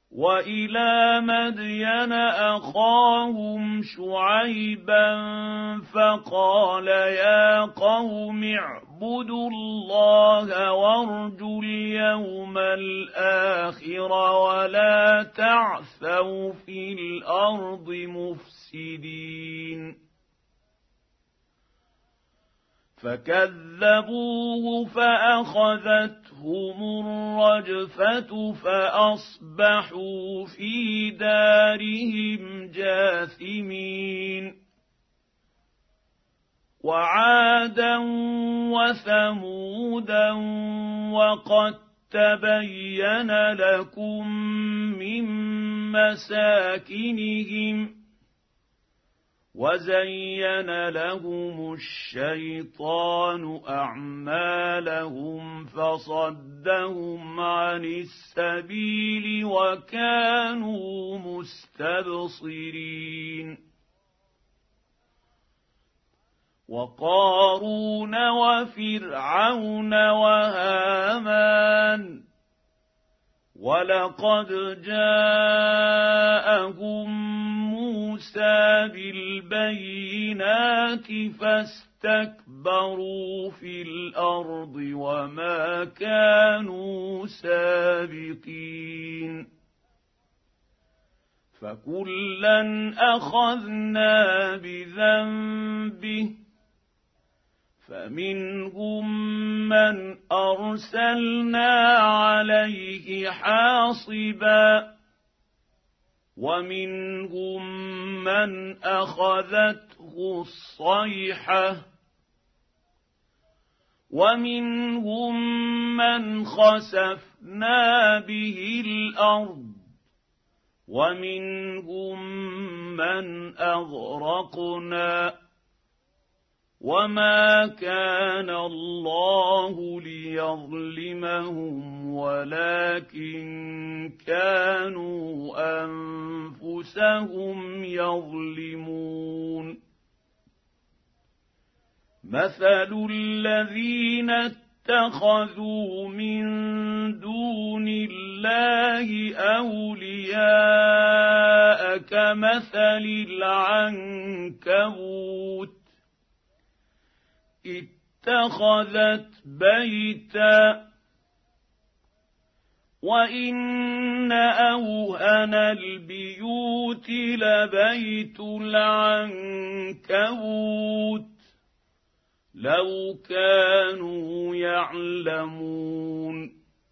وإلى مدين أخاهم شعيبا فقال يا قوم اعبدوا الله وارجوا اليوم الآخر ولا تعثوا في الأرض مفسدين. فكذبوه فأخذتهم الرجفة فأصبحوا في دارهم جاثمين. وعادا وثمودا وقد تبين لكم من مساكنهم وزين لهم الشيطان أعمالهم فصدهم عن السبيل وكانوا مستبصرين. وقارون وفرعون وهامان ولقد جاءهم موسى بالبينات فاستكبروا في الأرض وما كانوا سابقين. فكلا أخذنا بذنبه فمنهم من أرسلنا عليه حاصبا ومنهم من أخذته الصيحة ومنهم من خسفنا به الأرض ومنهم من أغرقنا وما كان الله ليظلمهم ولكن كانوا أنفسهم يظلمون. مثل الذين اتخذوا من دون الله أولياء كمثل العنكبوت اتخذت بيتا وإن أوهن البيوت لبيت العنكبوت لو كانوا يعلمون.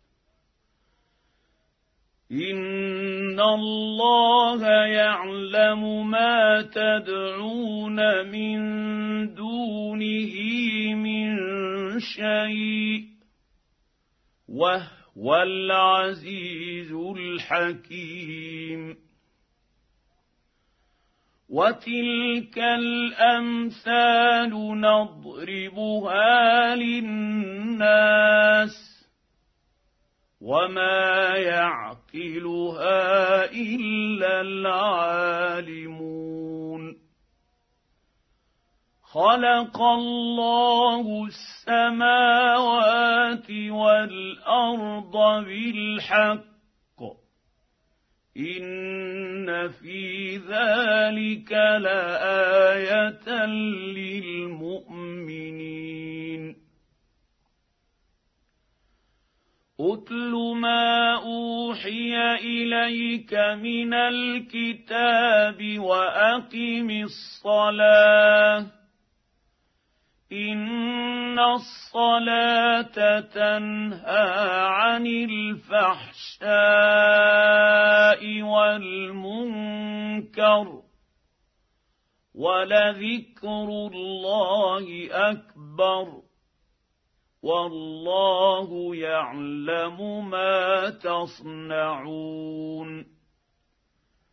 إن الله يعلم ما تدعون من دونه من شيء وهو العزيز الحكيم. وتلك الأمثال نضربها للناس وما يعقلها إلا العالمون. خلق الله السماوات والأرض بالحق إن في ذلك لآية للمؤمنين. أتل ما أوحي إليك من الكتاب وأقم الصلاة إن الصلاة تنهى عن الفحشاء والمنكر ولذكر الله أكبر والله يعلم ما تصنعون.